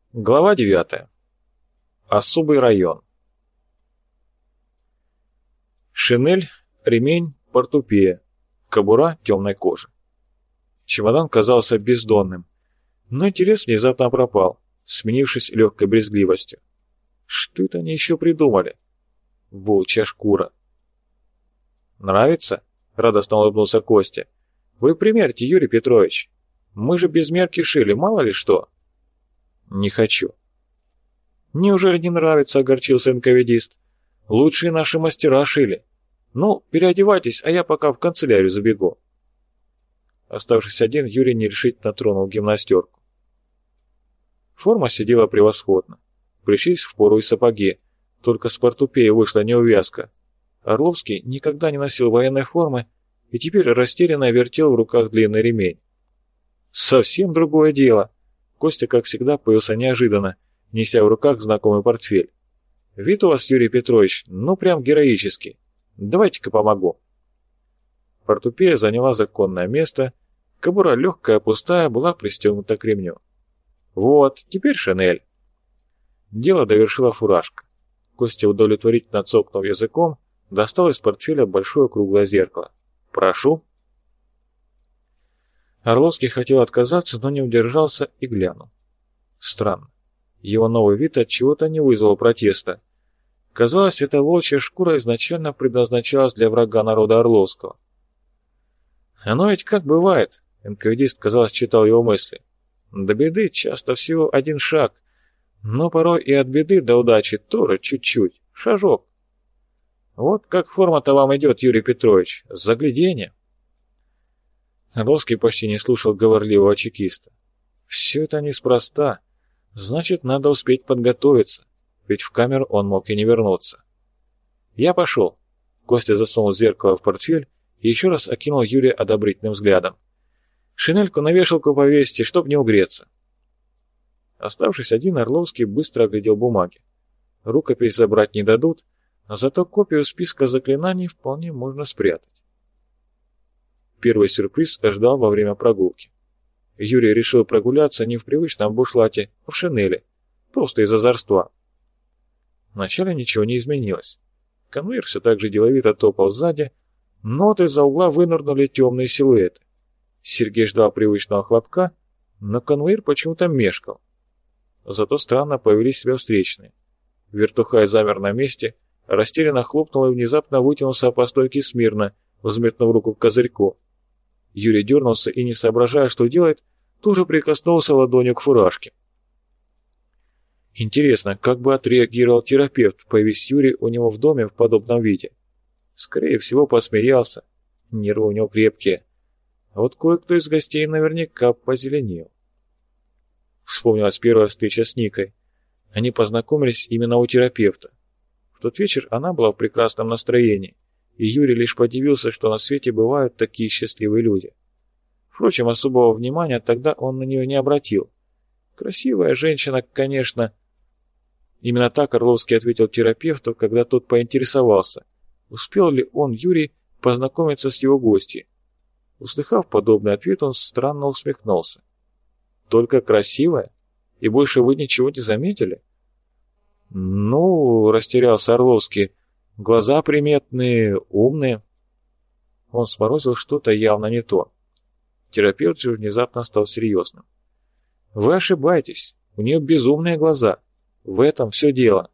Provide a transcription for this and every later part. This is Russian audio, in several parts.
Глава 9. Особый район. Шинель, ремень, портупея, кобура темной кожи. Чемодан казался бездонным, но интерес внезапно пропал, сменившись легкой брезгливостью. Что это они еще придумали? Волчья шкура. «Нравится?» — радостно улыбнулся Костя. «Вы примерьте, Юрий Петрович. Мы же без мерки шили, мало ли что». «Не хочу». «Неужели не нравится?» — огорчился НКВДист. «Лучшие наши мастера шили. Ну, переодевайтесь, а я пока в канцелярию забегу». Оставшись один, Юрий нерешительно тронул гимнастерку. Форма сидела превосходно. Пришлись впору и сапоги, только с портупеей вышла неувязка. Орловский никогда не носил военной формы и теперь растерянно вертел в руках длинный ремень. Совсем другое дело. Костя, как всегда, появился неожиданно, неся в руках знакомый портфель. «Вид у вас, Юрий Петрович, ну прям героический. Давайте-ка помогу». Портупея заняла законное место, кобура легкая, пустая, была пристегнута к ремню. «Вот, теперь шинель». Дело довершила фуражка. Костя, удовлетворительно цокнув языком, достал из портфеля большое круглое зеркало. «Прошу». Орловский хотел отказаться, но не удержался и глянул. Странно. Его новый вид от чего-то не вызвал протеста. Казалось, эта волчья шкура изначально предназначалась для врага народа Орловского. Оно ведь как бывает, НКВДист, казалось, читал его мысли. До беды часто всего один шаг, но порой и от беды до удачи тоже чуть-чуть, шажок. Вот как форма-то вам идет, Юрий Петрович, загляденье. Орловский почти не слушал говорливого чекиста. Все это неспроста. Значит, надо успеть подготовиться, ведь в камеру он мог и не вернуться. «Я пошел». Костя засунул зеркало в портфель и еще раз окинул Юрия одобрительным взглядом. «Шинельку на вешалку повесьте, чтоб не угреться». Оставшись один, Орловский быстро оглядел бумаги. Рукопись забрать не дадут, но зато копию списка заклинаний вполне можно спрятать. Первый сюрприз ждал во время прогулки. Юрий решил прогуляться не в привычном бушлате, а в шинели, просто из озорства. Вначале ничего не изменилось. Конвоир все так же деловито топал сзади, но вот из-за угла вынырнули темные силуэты. Сергей ждал привычного хлопка, но конвоир почему-то мешкал. Зато странно повели себя встречные. Вертухай замер на месте, растерянно хлопнул и внезапно вытянулся по стойке смирно, взметнув руку к козырьку. Юрий дернулся и, не соображая, что делает, тоже прикоснулся ладонью к фуражке. Интересно, как бы отреагировал терапевт, появись Юрий у него в доме в подобном виде? Скорее всего, посмеялся. Нервы у него крепкие. А вот кое-кто из гостей наверняка позеленел. Вспомнилась первая встреча с Никой. Они познакомились именно у терапевта. В тот вечер она была в прекрасном настроении, и Юрий лишь подивился, что на свете бывают такие счастливые люди. Впрочем, особого внимания тогда он на нее не обратил. Красивая женщина, конечно. Именно так Орловский ответил терапевту, когда тот поинтересовался, успел ли он, Юрий, познакомиться с его гостьей. Услыхав подобный ответ, он странно усмехнулся. «Только красивая? И больше вы ничего не заметили?» «Ну, — растерялся Орловский, — глаза приметные, умные». Он сморозил что-то явно не то. Терапевт же внезапно стал серьезным. «Вы ошибаетесь, у нее безумные глаза. В этом все дело».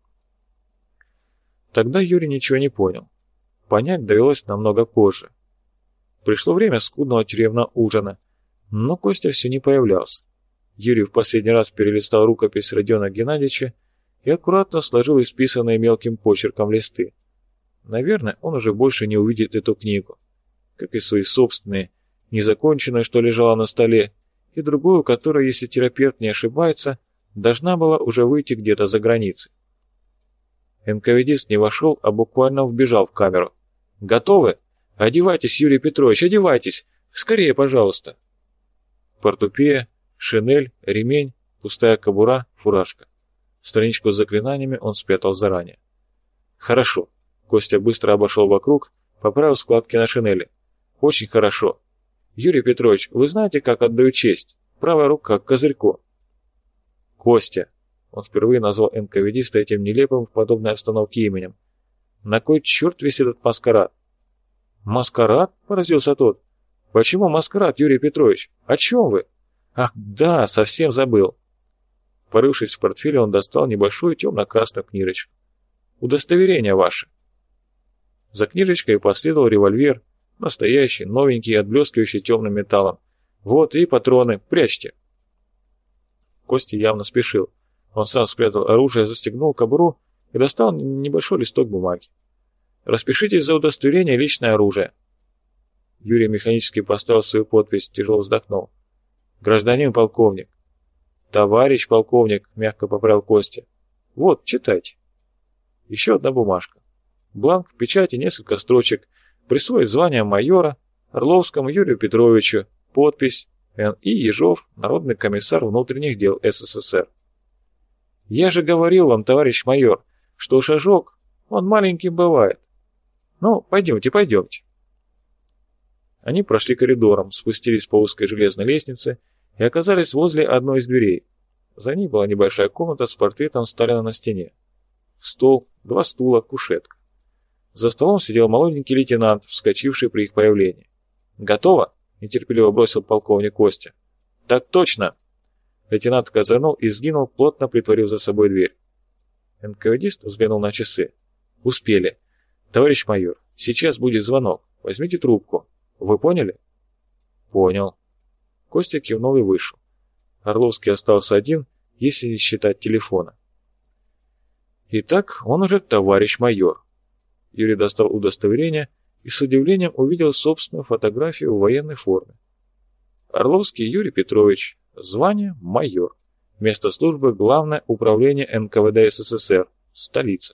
Тогда Юрий ничего не понял. Понять довелось намного позже. Пришло время скудного тюремного ужина, но Костя все не появлялся. Юрий в последний раз перелистал рукопись Родиона Геннадьевича и аккуратно сложил исписанные мелким почерком листы. Наверное, он уже больше не увидит эту книгу, как и свои собственные, незаконченную, что лежала на столе, и другую, которая, если терапевт не ошибается, должна была уже выйти где-то за границей. НКВДист не вошел, а буквально вбежал в камеру. «Готовы? Одевайтесь, Юрий Петрович, одевайтесь! Скорее, пожалуйста!» Портупея, шинель, ремень, пустая кобура, фуражка. Страничку с заклинаниями он спрятал заранее. «Хорошо». Костя быстро обошел вокруг, поправил складки на шинели. «Очень хорошо. Юрий Петрович, вы знаете, как отдаю честь? Правая рука к козырьку». Костя. Он впервые назвал НКВДиста этим нелепым в подобной обстановке именем. На кой черт весь этот маскарад? Маскарад? Поразился тот. Почему маскарад, Юрий Петрович? О чем вы? Ах, да, совсем забыл. Порывшись в портфеле, он достал небольшую темно-красную книжечку. Удостоверение ваше. За книжечкой последовал револьвер, настоящий, новенький, отблескивающий темным металлом. Вот и патроны, прячьте. Костя явно спешил. Он сам спрятал оружие, застегнул кобуру и достал небольшой листок бумаги. «Распишитесь за удостоверение личное оружие». Юрий механически поставил свою подпись, тяжело вздохнул. «Гражданин полковник». «Товарищ полковник», — мягко поправил Костя. «Вот, читайте». Еще одна бумажка. Бланк, печать и несколько строчек. Присвоить звание майора Орловскому Юрию Петровичу. Подпись Н.И. Ежов, Народный комиссар внутренних дел СССР. «Я же говорил вам, товарищ майор, что шажок, он маленький бывает. Ну, пойдемте, пойдемте». Они прошли коридором, спустились по узкой железной лестнице и оказались возле одной из дверей. За ней была небольшая комната с портретом Сталина на стене. Стол, 2 стула, кушетка. За столом сидел молоденький лейтенант, вскочивший при их появлении. «Готово?» — нетерпеливо бросил полковник Костя. «Так точно!» Лейтенант козырнул и сгинул, плотно притворив за собой дверь. НКВДист взглянул на часы. «Успели. Товарищ майор, сейчас будет звонок. Возьмите трубку. Вы поняли?» «Понял». Костя кивнул и вышел. Орловский остался один, если не считать телефона. Итак, он уже товарищ майор. Юрий достал удостоверение и с удивлением увидел собственную фотографию в военной форме. Орловский Юрий Петрович, звание майор, место службы Главное управление НКВД СССР, столица.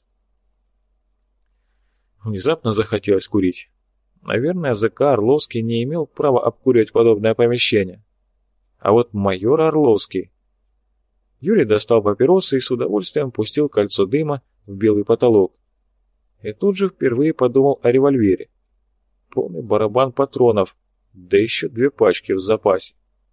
Внезапно захотелось курить. Наверное, ЗК Орловский не имел права обкуривать подобное помещение. А вот майор Орловский... Юрий достал папиросы и с удовольствием пустил кольцо дыма в белый потолок. И тут же впервые подумал о револьвере. Полный барабан патронов, да еще 2 пачки в запасе.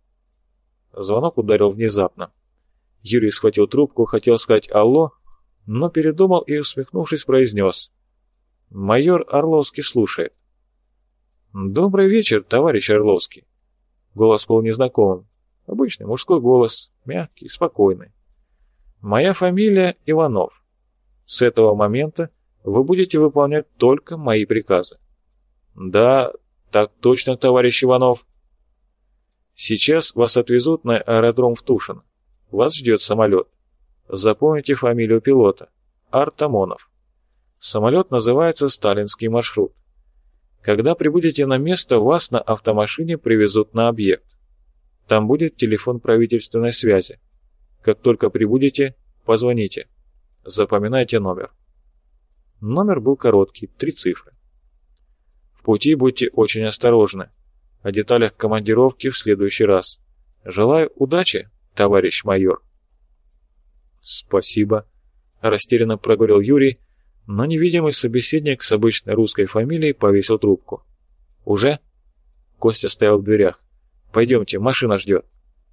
Звонок ударил внезапно. Юрий схватил трубку, хотел сказать «Алло», но передумал и, усмехнувшись, произнес: «Майор Орловский слушает». «Добрый вечер, товарищ Орловский». Голос был незнакомым. Обычный мужской голос, мягкий, спокойный. «Моя фамилия Иванов. С этого момента вы будете выполнять только мои приказы». «Да, так точно, товарищ Иванов». «Сейчас вас отвезут на аэродром в Тушино. Вас ждет самолет. Запомните фамилию пилота. Артамонов. Самолет называется «Сталинский маршрут». Когда прибудете на место, вас на автомашине привезут на объект. Там будет телефон правительственной связи. Как только прибудете, позвоните. Запоминайте номер». Номер был короткий, 3 цифры. В пути будьте очень осторожны. О деталях командировки в следующий раз. Желаю удачи, товарищ майор. «Спасибо», — растерянно проговорил Юрий, но невидимый собеседник с обычной русской фамилией повесил трубку. «Уже?» Костя стоял в дверях. «Пойдемте, машина ждет».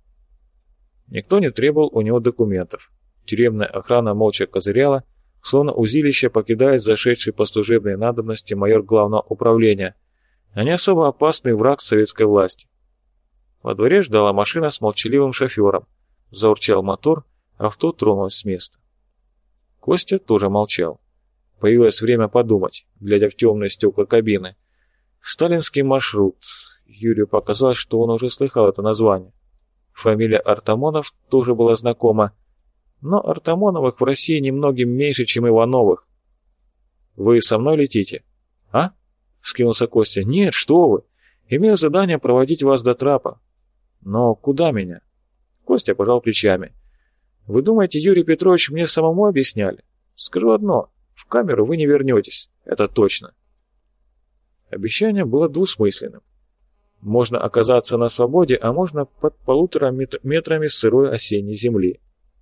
Никто не требовал у него документов. Тюремная охрана молча козыряла, словно узилище покидает зашедший по служебной надобности майор главного управления, а не особо опасный враг советской власти. Во дворе ждала машина с молчаливым шофером. Заурчал мотор, авто тронулось с места. Костя тоже молчал. Появилось время подумать, глядя в темные стекла кабины. «Сталинский маршрут». Юрию показалось, что он уже слыхал это название. Фамилия Артамонов тоже была знакома, но Артамоновых в России немногим меньше, чем Ивановых. «Вы со мной летите?» «А?» — вскинулся Костя. «Нет, что вы! Имею задание проводить вас до трапа». «Но куда меня?» Костя пожал плечами. «Вы думаете, Юрий Петрович, мне самому объясняли? Скажу одно, в камеру вы не вернетесь, это точно». Обещание было двусмысленным. Можно оказаться на свободе, а можно под 1,5 метрами сырой осенней земли.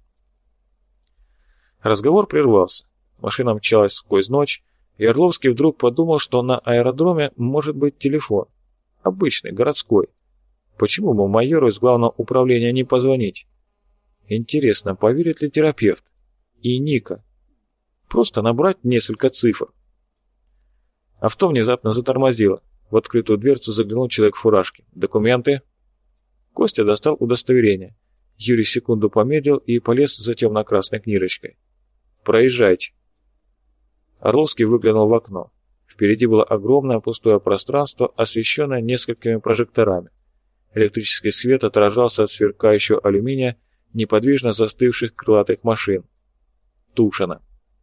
Разговор прервался. Машина мчалась сквозь ночь, и Орловский вдруг подумал, что на аэродроме может быть телефон. Обычный, городской. Почему бы майору из главного управления не позвонить? Интересно, поверит ли терапевт? И Ника? Просто набрать несколько цифр. Авто внезапно затормозило. В открытую дверцу заглянул человек в фуражке. «Документы?» Костя достал удостоверение. Юрий секунду помедлил и полез за темно-красной книжечкой. «Проезжайте». Орловский выглянул в окно. Впереди было огромное пустое пространство, освещенное несколькими прожекторами. Электрический свет отражался от сверкающего алюминия неподвижно застывших крылатых машин. Тушино.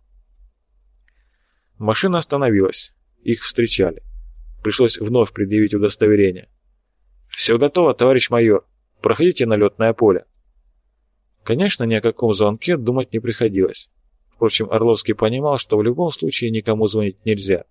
Машина остановилась. Их встречали. Пришлось вновь предъявить удостоверение. «Все готово, товарищ майор. Проходите на летное поле». Конечно, ни о каком звонке думать не приходилось. Впрочем, Орловский понимал, что в любом случае никому звонить нельзя.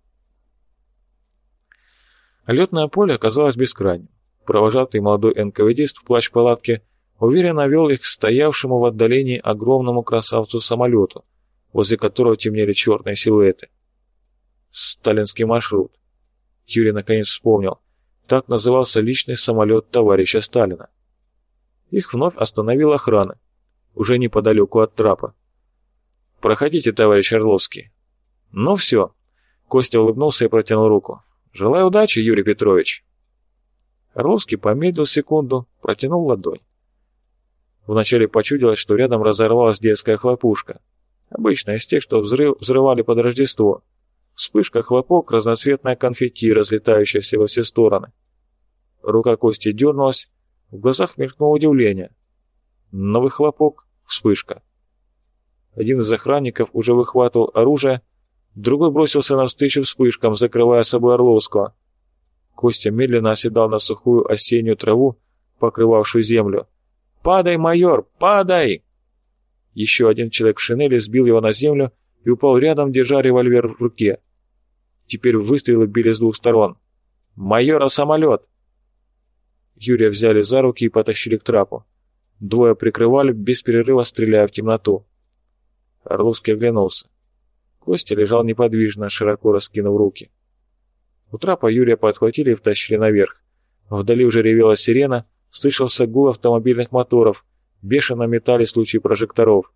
Летное поле оказалось бескрайним. Провожатый молодой НКВДист в плащ-палатке уверенно вел их к стоявшему в отдалении огромному красавцу-самолету, возле которого темнели черные силуэты. Сталинский маршрут. Юрий наконец вспомнил. Так назывался личный самолет товарища Сталина. Их вновь остановила охрана, уже неподалеку от трапа. «Проходите, товарищ Орловский». «Ну все». Костя улыбнулся и протянул руку. «Желаю удачи, Юрий Петрович». Орловский помедлил секунду, протянул ладонь. Вначале почудилось, что рядом разорвалась детская хлопушка. Обычная из тех, что взрывали под Рождество. Вспышка, хлопок, разноцветное конфетти, разлетающееся во все стороны. Рука Кости дернулась, в глазах мелькнуло удивление. Новый хлопок, вспышка. Один из охранников уже выхватывал оружие, другой бросился навстречу вспышкам, закрывая собой Орловского. Костя медленно оседал на сухую осеннюю траву, покрывавшую землю. «Падай, майор, падай!» Еще один человек в шинели сбил его на землю и упал рядом, держа револьвер в руке. Теперь выстрелы били с двух сторон. «Майора, самолет!» Юрия взяли за руки и потащили к трапу. Двое прикрывали, без перерыва стреляя в темноту. Орловский оглянулся. Костя лежал неподвижно, широко раскинув руки. У трапа Юрия подхватили и втащили наверх. Вдали уже ревела сирена, слышался гул автомобильных моторов, бешено метались лучи прожекторов.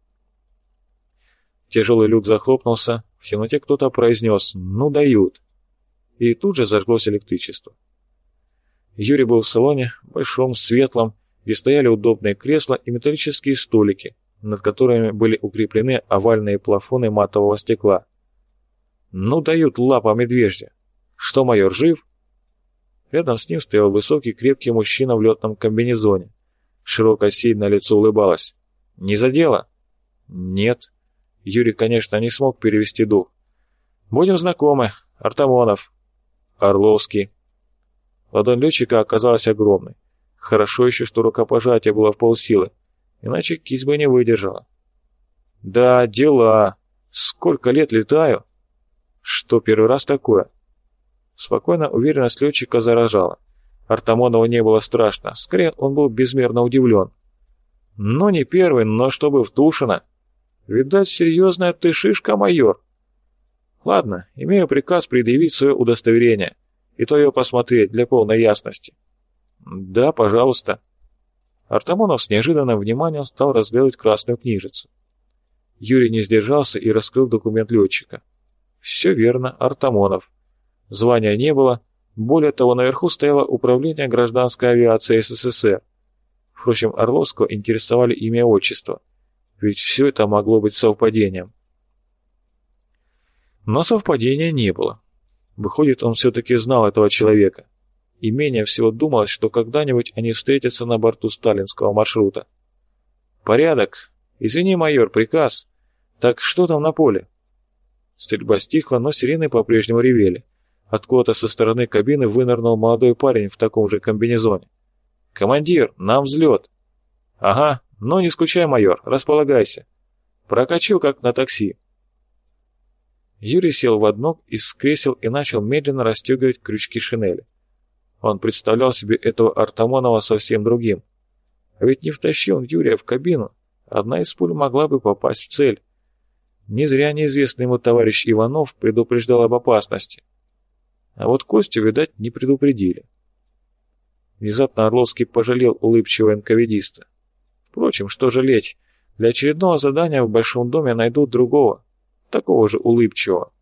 Тяжелый люк захлопнулся, в темноте кто-то произнес «Ну дают!» И тут же зажглось электричество. Юрий был в салоне, большом, светлом, где стояли удобные кресла и металлические столики, над которыми были укреплены овальные плафоны матового стекла. «Ну дают лапа медвежья! Что, майор, жив?» Рядом с ним стоял высокий, крепкий мужчина в летном комбинезоне. Широкое сильное лицо улыбалось. «Не задело?» «Нет». Юрий, конечно, не смог перевести дух. «Будем знакомы. Артамонов». «Орловский». Ладонь летчика оказалась огромной. Хорошо еще, что рукопожатие было в полсилы, иначе кисть бы не выдержала. «Да, дела. Сколько лет летаю?» «Что, первый раз такое?» Спокойно, уверенность летчика заражала. Артамонову не было страшно, скорее он был безмерно удивлен. «Ну, не первый, но чтобы в Тушино. Видать, серьезная ты шишка, майор. Ладно, имею приказ предъявить свое удостоверение и твое посмотреть для полной ясности». «Да, пожалуйста». Артамонов с неожиданным вниманием стал разглядывать красную книжицу. Юрий не сдержался и раскрыл документ летчика. Все верно, Артамонов. Звания не было, более того, наверху стояло Управление гражданской авиации СССР. Впрочем, Орловского интересовали имя и отчество, ведь все это могло быть совпадением. Но совпадения не было. Выходит, он все-таки знал этого человека. И менее всего думалось, что когда-нибудь они встретятся на борту сталинского маршрута. «Порядок. Извини, майор, приказ. Так что там на поле?» Стрельба стихла, но сирены по-прежнему ревели. Откуда-то со стороны кабины вынырнул молодой парень в таком же комбинезоне. «Командир, нам взлет!» «Ага, ну не скучай, майор, располагайся. Прокачу, как на такси». Юрий сел в одно из кресел и начал медленно расстегивать крючки шинели. Он представлял себе этого Артамонова совсем другим. А ведь не втащил он Юрия в кабину, одна из пуль могла бы попасть в цель. Не зря неизвестный ему товарищ Иванов предупреждал об опасности. А вот Костю, видать, не предупредили. Внезапно Орловский пожалел улыбчивого НКВДиста. Впрочем, что жалеть? Для очередного задания в большом доме найдут другого, такого же улыбчивого.